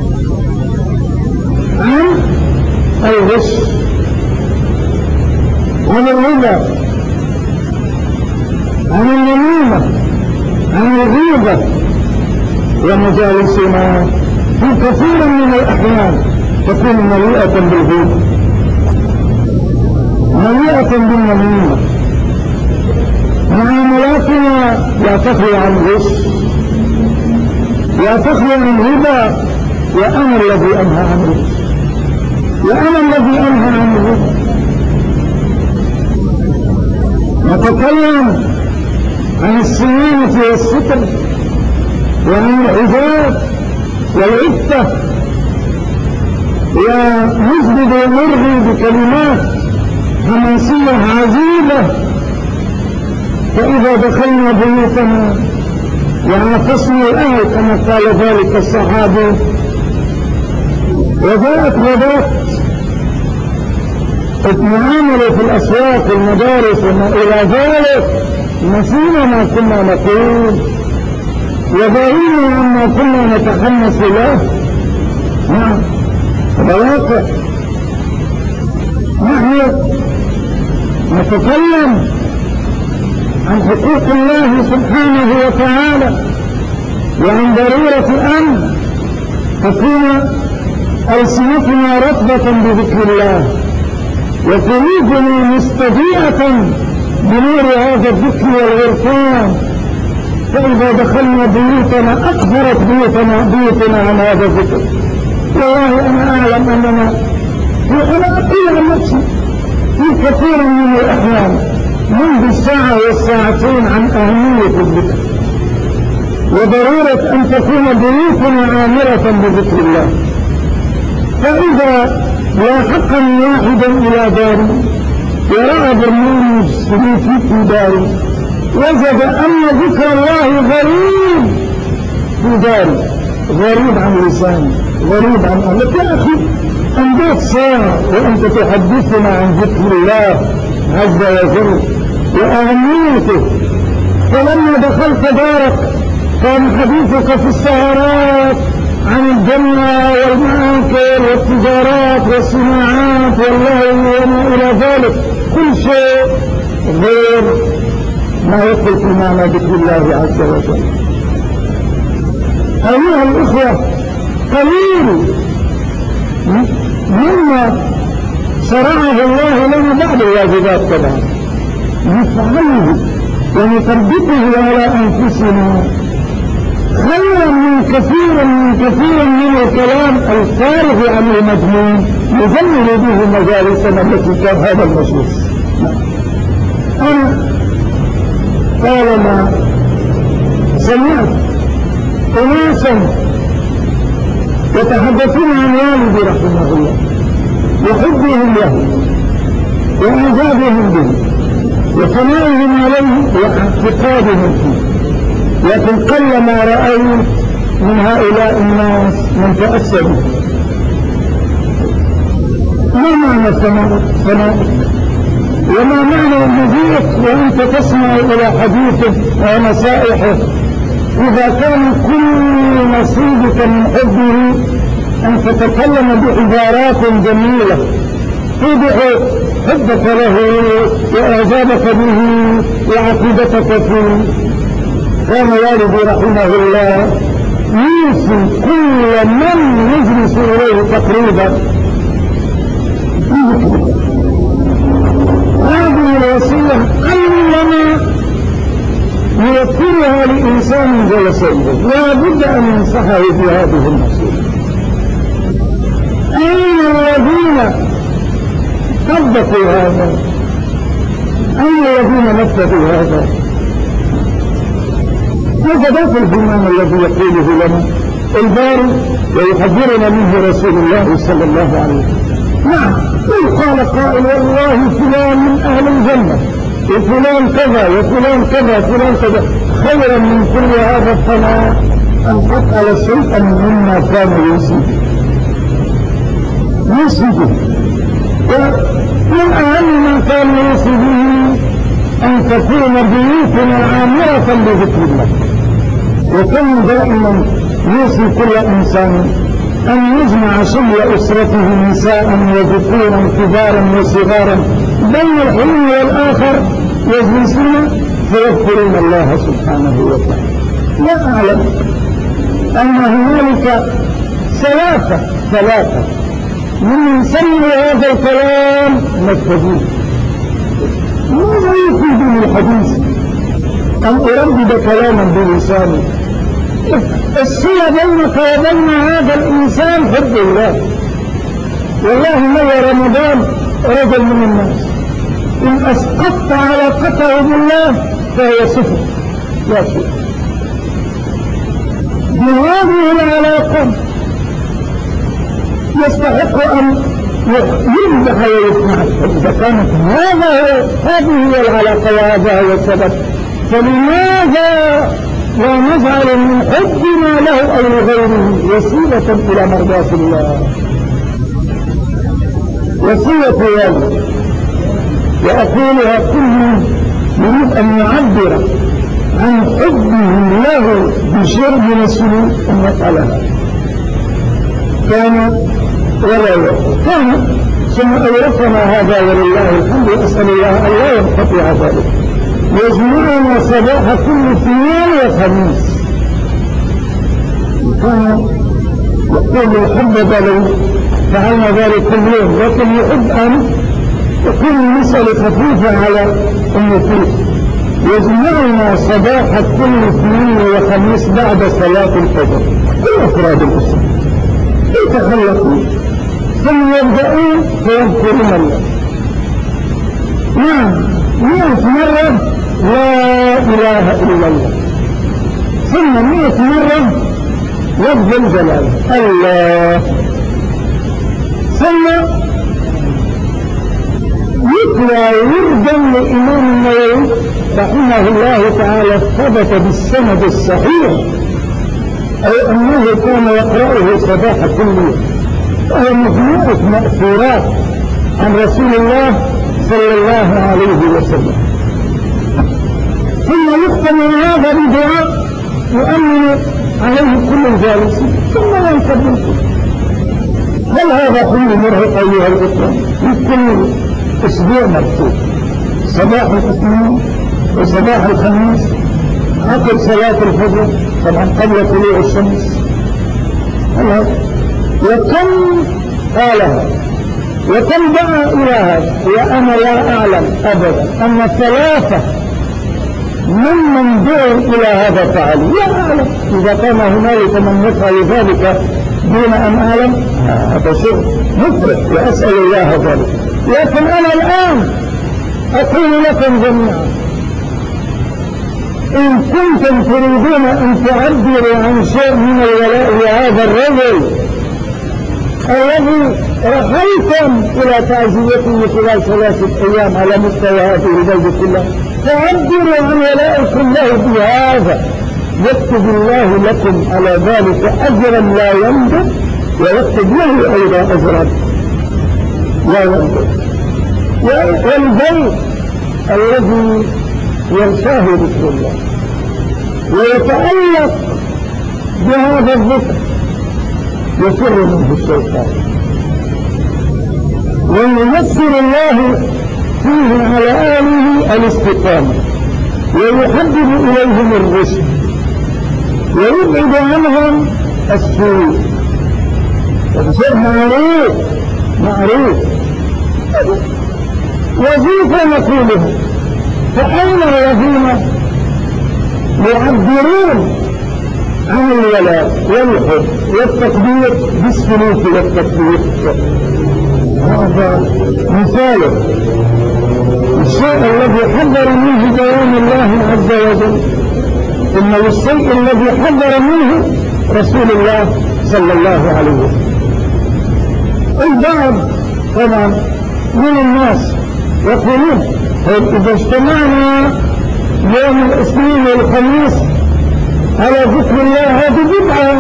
عن الغش، عن الربا، عن النميمة، عن الغيبة. ومجالسنا في كثير من الأحيان تكون مليئة بالغيبة، مليئة بالنميمة. معاملاتنا لا تخلو عن غش، لا تخلو عن ربا. وأنا الذي أنهى عن الغش، وأنا الذي أنهى عن الربا. نتكلم عن الصيانة والستر وعن العباد والعفة، ونسجد ونرغي بكلمات حماسية عزيزة، فإذا دخلنا بيوتنا وعافصنا الأهل كما قال ذلك الصحابي، وجاءت غدات المعاملة في الأسواق والمدارس وما إلى ذلك، نسينا ما كنا نقول وبعينا عما كنا نتحمس له. نعم، هذا واقع. نحن نتكلم عن حقوق الله سبحانه وتعالى وعن ضرورة أن تكون ألسنتنا رطبة بذكر الله وقلوبنا مستضيئة بنور هذا الذكر والغرفان. فإذا دخلنا بيوتنا أكثرت بيوتنا عن هذا الذكر. والله أنا أعلم أننا أنا أقول عن نفسي في كثير من الأحيان منذ الساعة والساعتين عن أهمية الذكر وضرورة أن تكون بيوتنا عامرة بذكر الله. فإذا لاحقني واحدا إلى داري ورأى برنامج في داري وجد أن ذكر الله غريب في داري، غريب عن لساني، غريب عن أهلك. يا أخي أنت ساعة وأنت تحدثنا عن ذكر الله عز وجل وأهميته، فلما دخلت دارك كان حديثك في السهرات عن الجنة والمآكل والتجارات والصناعات والله وما إلى ذلك، كل شيء غير ما يدخل في معنى ذكر الله عز وجل. أيها الإخوة، قليل مما شرعه الله لنا بعض الواجبات طبعا نفعله ونطبقه على أنفسنا خيرا من كثير من الكلام الفارغ عن المضمون نزمل به مجالسنا التي كان هذا المجلس. أنا طالما سمعت أناسا يتحدثون عن والدي رحمه الله وحبهم له وإعجابهم به وثنائهم عليه واعتقادهم فيه، لكن قل ما رأيت من هؤلاء الناس من تأثروا. ما معنى ثناء وما معنى مجيئك وأنت تسمع إلى حديثه ونصائحه إذا كان كل نصيبك من حبه أن تتكلم بعبارات جميلة تدعو حبك له وإعجابك به وعقيدتك فيه. كان والدي رحمه الله يوصي كل من يجلس إليه تقريبا هذه الوصية قلما يذكرها لإنسان جلس إليه لا بد أن ينصحه في هذه النصيحة. أين الذين طبقوا هذا؟ أين الذين نفذوا هذا؟ هذا في الإيمان الذي يقوله لنا الباري ويحذرنا منه رسول الله صلى الله عليه وسلم. نعم، إن قال قائل والله فلان من أهل الجنة وفلان كذا وفلان كذا فلان كذا، خيرا من كل هذا الثناء أن تفعل شيئا مما كان يوصي. ومن أهم ما كان يوصي به أن تكون بيوتنا عامرة بذكر الله، وكان دائما يوصي كل إنسان أن يجمع شمل أسرته نساء وذكورا كبارا وصغارا بين الحين والآخر يجلسون فيذكرون الله سبحانه وتعالى. لا أعلم أن هنالك ثلاثة من يسمي هذا الكلام مكتبين. ماذا يفيد من الحديث أن أردد كلاما بلساني؟ الصلة بينك وبين هذا الإنسان حب الله. والله ما رمضان رجل من الناس إن أسقطت علاقته بالله فهي صفر لا شيء. بهذه العلاقة يستحق أن يمدح ويسمع. إذا كانت هذه هي العلاقة وهذا هو السبب، فلماذا لا نجعل من حبنا له أو لغيره وسيلة إلى مرضاة الله؟ وصية والد وأقولها كل يريد أن يعبر عن حبه له بشرب مسلوك أن يفعلها. كان ثم أورثنا هذا ولله الحمد. أسأل الله أن لا ينقطع ذلك. يجمعنا صباح كل اثنين وخميس. كان يقول يحبذ لو فعلنا ذلك كل يوم، لكن يحب أن تكون المسألة خفيفة على النفوس. يجمعنا صباح كل اثنين وخميس بعد صلاة الفجر كل أفراد الأسرة يتخلقون ثم يبدأون فيذكرون الله. نعم، 100 مرة لا إله إلا الله، ثم 100 مرة لفظ الجلال الله، ثم يتلى وردا لإمام النووي رحمه الله تعالى ثبت بالسند الصحيح أي أنه كان يقرأه صباح كل يوم، وهو مجموعة مأثورات عن رسول الله صلى الله عليه وسلم. ثم يختم هذا بدعاء يؤمن عليه كل الجالسين ثم ينتبه. هل هذا كل مرهق أيها الإخوة؟ في كل أسبوع مكتوب صباح الاثنين وصباح الخميس عقب صلاة الفجر، طبعا قبل طلوع الشمس. وكم قالها وكم دعا إلى هذا، وأنا لا أعلم أبدا أن 3 ممن دعوا إلى هذا فعلوا، لا أعلم إذا كان هنالك من يفعل ذلك دون أن أعلم، هذا شيء مفرط وأسأل الله ذلك. لكن أنا الآن أقول لكم جميعا، إن كنتم تريدون أن تعبروا عن شيء من الولاء لهذا الرجل الذي رحلتم إلى تعزيته خلال 3 أيام على مستوى هذه البلد كلها، فعبروا عن ولائكم له بهذا، يكتب الله لكم على ذلك أجرا لا ينبت، ويكتب له أيضا أجرا لا ينبت. والبيت الذي يرشاه ذكر الله ويتألق بهذا الذكر يفر منه الشيطان، وييسر الله فيه على آله الاستقامة، ويحبب إليهم الرشد، ويبعد عنهم السوء. وبشيء معروف وظيفة نقوله. فأين الذين يعبرون عن الولاء والحب والتقدير بالسلوك والتطبيق؟ هذا مثاله الشيء الذي حذر منه كلام الله عز وجل، إنه الشيء الذي حذر منه رسول الله صلى الله عليه وسلم. البعض طبعا من الناس يقولون إذا اجتمعنا يوم الاثنين والخميس على ذكر الله هذه بدعة،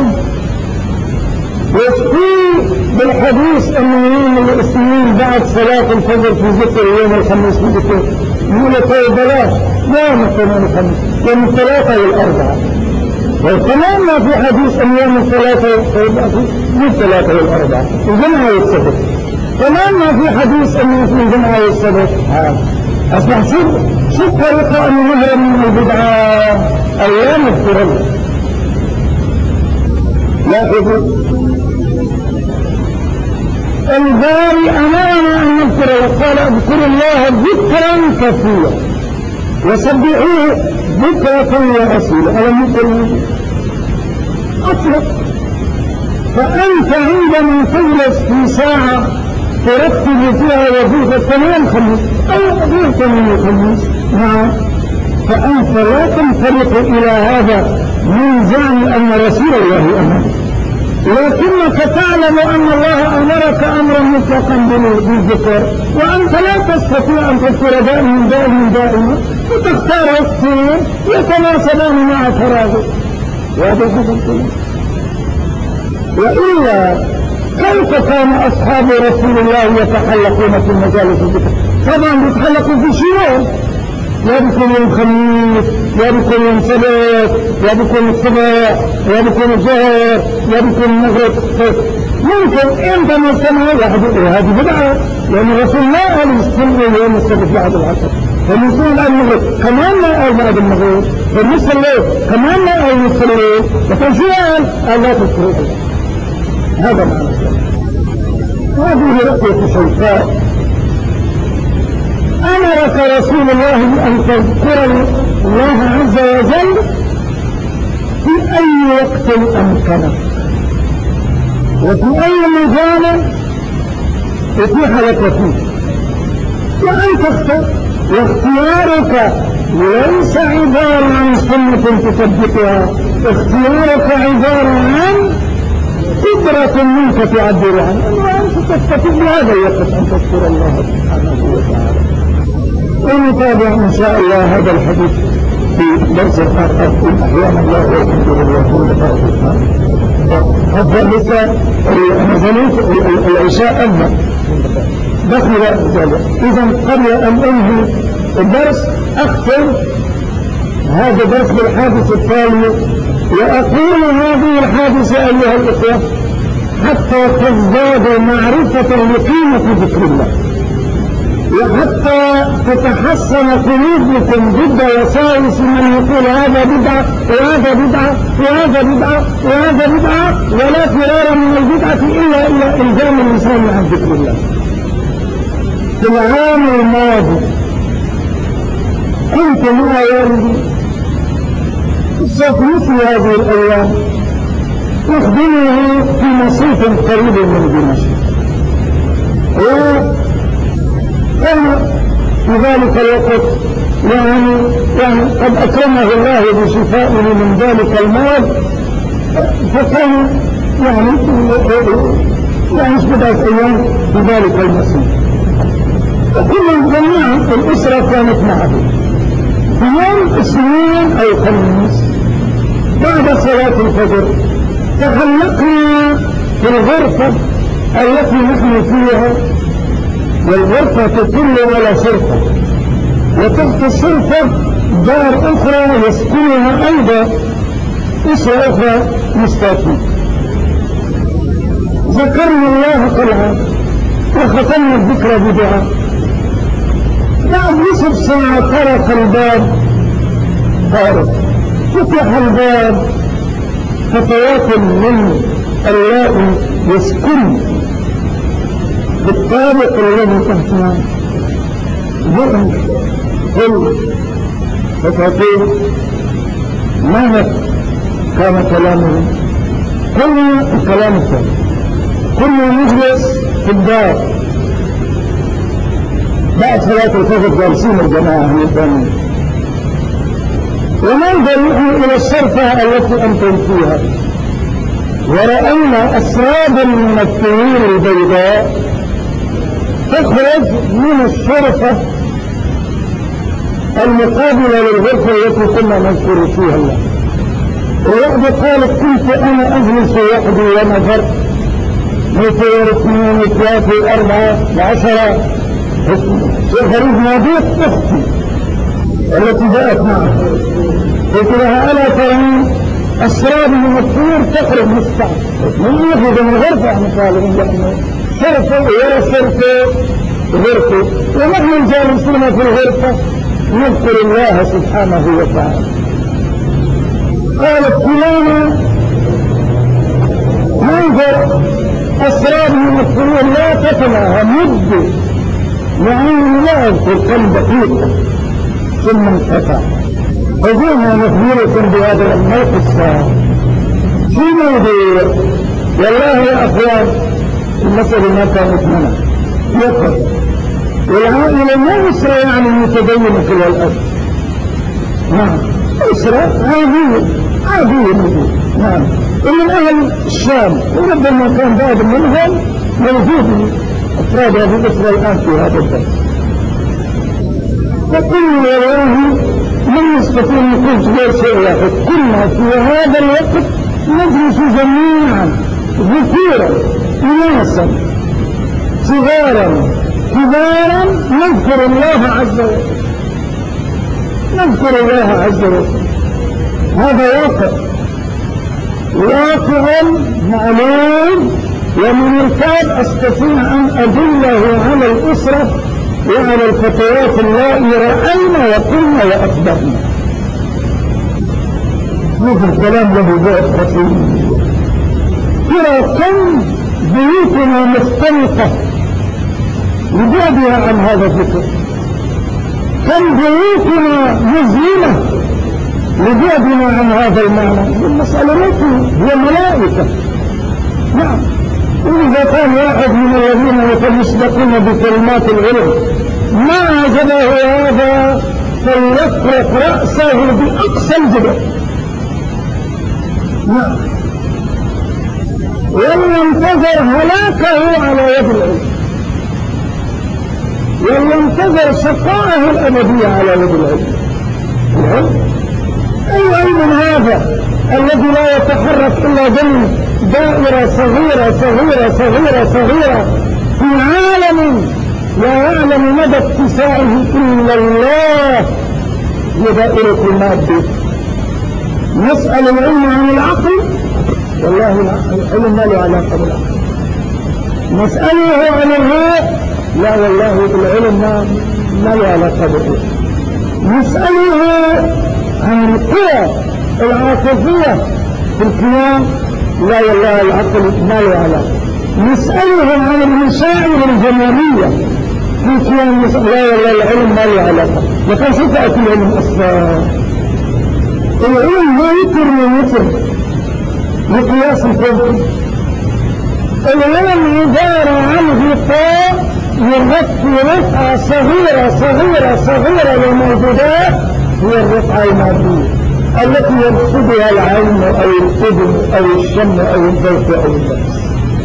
وفي بالحديث أن يوم الاثنين بعد صلاة الفجر في ذكر، يوم الخميس في ذكر، يقول طيب بلاش لا نقوم الخميس، يوم الثلاثة والأربعة، وكمان ما في حديث أن يوم الثلاثة والأربعة الجمعة والسبت، كمان ما في حديث أن يوم الجمعة والسبت. أصبح شو الطريقة أن نهرب من البدعة أيام الفرق؟ لاحظوا الباري أمامنا أن نذكر، وقال اذكروا الله ذكرا كثيرا وسبحوه ذكرة وأصيلا. ألم يقل أطلق؟ فأنت عندما تجلس في ساعة ترتب فيها وظيفة تمام خميس أو وظيفة تمام خميس، نعم، فأنت لا تنطلق إلى هذا من زعم أن رسول الله أمرك، لكنك تعلم أن الله أمرك أمرا مطلقا بالذكر، وأنت لا تستطيع أن تذكر دائما وتختار وقتين يتناسبان مع فراغك. وهذا الكلام. وإلا كيف كان أصحاب رسول الله يتحلقون في المجالس الذكر؟ طبعا يتحلقوا في شيء، يا بيكون يوم خميس، يا بيكون يوم سبت، يا بيكون الصبح، يا بيكون الظهر، يا بيكون المغرب. ممكن انت مستمع هذه بدعة، لأن الرسول ما قال يصلي يوم السبت بعد العصر، فالمسلم الآن المغرب كمان ما قال بعد المغرب، والمسلم كمان ما قال يصلي، لكن شو قال لا تذكروا الله. هذا معنى هذه رؤية الشيطان. أمرك رسول الله أن تذكر الله عز وجل في أي وقت أمكنك وفي أي مجال اتيح لك فيه، وأن تختار، واختيارك ليس عبارة عن سنة تثبتها، اختيارك عبارة عن قدرة منك تعبر عنها، وأنت تستطيع بهذا الوقت أن تذكر الله سبحانه وتعالى. ونتابع إن شاء الله هذا الحديث في درس آخر إن أحيانا الله والحمد لله. أفضل لك أنا ظننت العشاء أذن دخل ذلك. إذا قبل أن أنهي الدرس أختم هذا الدرس بالحادث التالي، وأقول هذه الحادثة أيها الإخوة حتى تزدادوا معرفة لقيمة ذكر الله، وحتى تتحسن قلوبكم ضد وساوس من يقول هذا بدعة وهذا بدعة وهذا بدعة وهذا بدعة، ولا فرار من البدعة إلا إلزام الإنسان عن ذكر الله. في العام الماضي كنت مع والدي الصوت مثل هذه الأيام يخدمه في مصيف قريب من دمشق، وكان في ذلك الوقت يعني قد أكرمه الله بشفائه من ذلك المرض، فكان يعني بضعة أيام في ذلك المصيف، وكل جميع الأسرة كانت معه. في يوم الاثنين أو الخميس بعد صلاة الفجر تحلقنا في الغرفة التي نحن فيها، والغرفة تطل على شرفة، وتحت الشرفة دار أخرى يسكنها أيضا أسرة أخرى مستاتين. ذكرنا الله طلعا وختمنا الذكر بدعاء. بعد نصف ساعة طرق الباب، فتح الباب فتيات من اللائي يسكن بالطابق الذي تحتها ذئن كل فتاتين. ماذا كان كلامهم؟ قلنا الكلام الثاني، كنا نجلس في الدار بعد صلاة الفجر جالسين الجماعة الثانية، وننظر نحن إلى الشرفة التي أنتم فيها، ورأينا أسرابا من الطيور البيضاء تخرج من الشرفة المقابلة للغرفة التي كنا نذكر فيها الله. وواحدة قالت كنت أنا أجلس وحدي ونظرت 2 و3 و4 و10 غريب ناديت أختي التي جاءت معها، قلت لها ألا ترين أسراب من الطيور تخرج مستعد من يخرج من الغرفة؟ احنا قالوا شرفة ورا شرفة غرفة، ونحن جالسين في الغرفة نذكر الله سبحانه وتعالى. قالت فلانة منظر أسراب من الطيور لا تتناهى مدة، يعني لا أذكر كم دقيقة ثم انقطع. فجئنا نخبركم بهذا الموت الصعب في موضوع. والله يا أخوان المسألة ما كانت منع يقف، والعائلة ما أسرة يعني متدينة في الأرض، نعم أسرة عادية نعم، ومن أهل الشام، وربما كان بعض منهم موجود أفراد هذه الأسرة الآن في هذا الدرس. فقلنا والله من يستطيع أن يكون غير شيء واحد، كنا في هذا الوقت نجلس جميعا ذكورا إناسا صغارا كبارا نذكر الله عز وجل، نذكر الله عز وجل. هذا واقع معلوم، ومن الكاد أستطيع أن أدله على الأسرة وعلى الفتيات اللائي رأينا وقلنا وأخبرنا. هذا الكلام له بعد خطير. ترى كم بيوتنا مختلطة لبعدها عن هذا الذكر، كم بيوتنا مظلمة لبعدنا عن هذا المعنى. المسألة هي ملائكة، نعم. وإذا كان واحد من الذين يتمسكون بكلمات العلم ما عجبه هذا فليفرق رأسه بأقصى الجبل، نعم، ولينتظر هلاكه على يد العلم، ولينتظر شقاءه الأبدية على يد العلم. أي علم هذا الذي لا يتحرك إلا ضمن دائرة صغيرة صغيرة صغيرة صغيرة في عالم لا يعلم مدى اتساعه إلا الله، هي دائرة المادة. نسأل العلم عن العقل، والله العلم ما له علاقة بالعقل. نسأله عن الروح، لا والله العلم ما له علاقة بالروح. نسأله عن القوى العاطفية في الكيان، لا والله العقل ما له علاقة. نسألهم عن المشاعر الجمالية في الكيان، لا والله العلم ما له علاقة. لكن شو تأتي العلم أصلا؟ العلم ما يتر متر بقياس الكون. العلم عبارة عن غطاء يغطي رفعة صغيرة صغيرة صغيرة للموجودات، هي الرفعة المادية التي يرصدها العين أو الأذن أو الشم أو الذوق أو اللمس.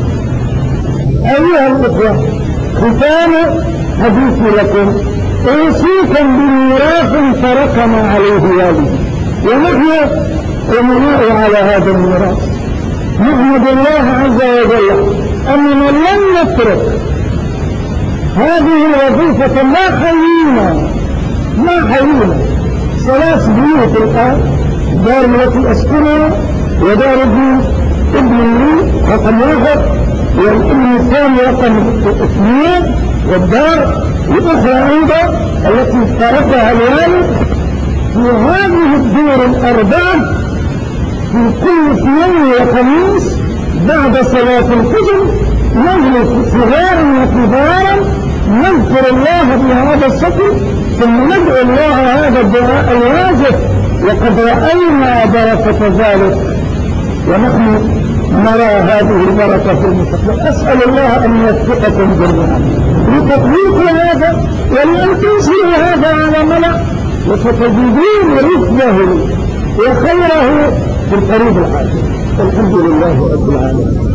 أيها الإخوة، ختام حديثي لكم أوصيكم بميراث تركنا عليه والدي، ونحن أمناء على هذا الميراث. نحمد الله عز وجل أننا لم نترك هذه الوظيفة ما حيينا 3 بيوت الآن، دار التي أسكنها ودار ابن لي رقم 1 والابن الثاني رقم 2 والدار الأخرى عنده التي تركها الوالد. في هذه الدور الأربعة في كل اثنين وخميس بعد صلاة الفجر نجلس صغارا وكبارا نذكر الله بهذا الشكل، ثم ندعو الله هذا الدعاء الواجب، وقد رأينا بركة ذلك ونحن نرى هذه البركة في المستقبل. أسأل الله أن يوفقكم جميعا لتطبيق هذا ولأن تنشروا هذا على ملأ وستجدون رفضه وخيره في القريب العاجل. الحمد لله رب العالمين.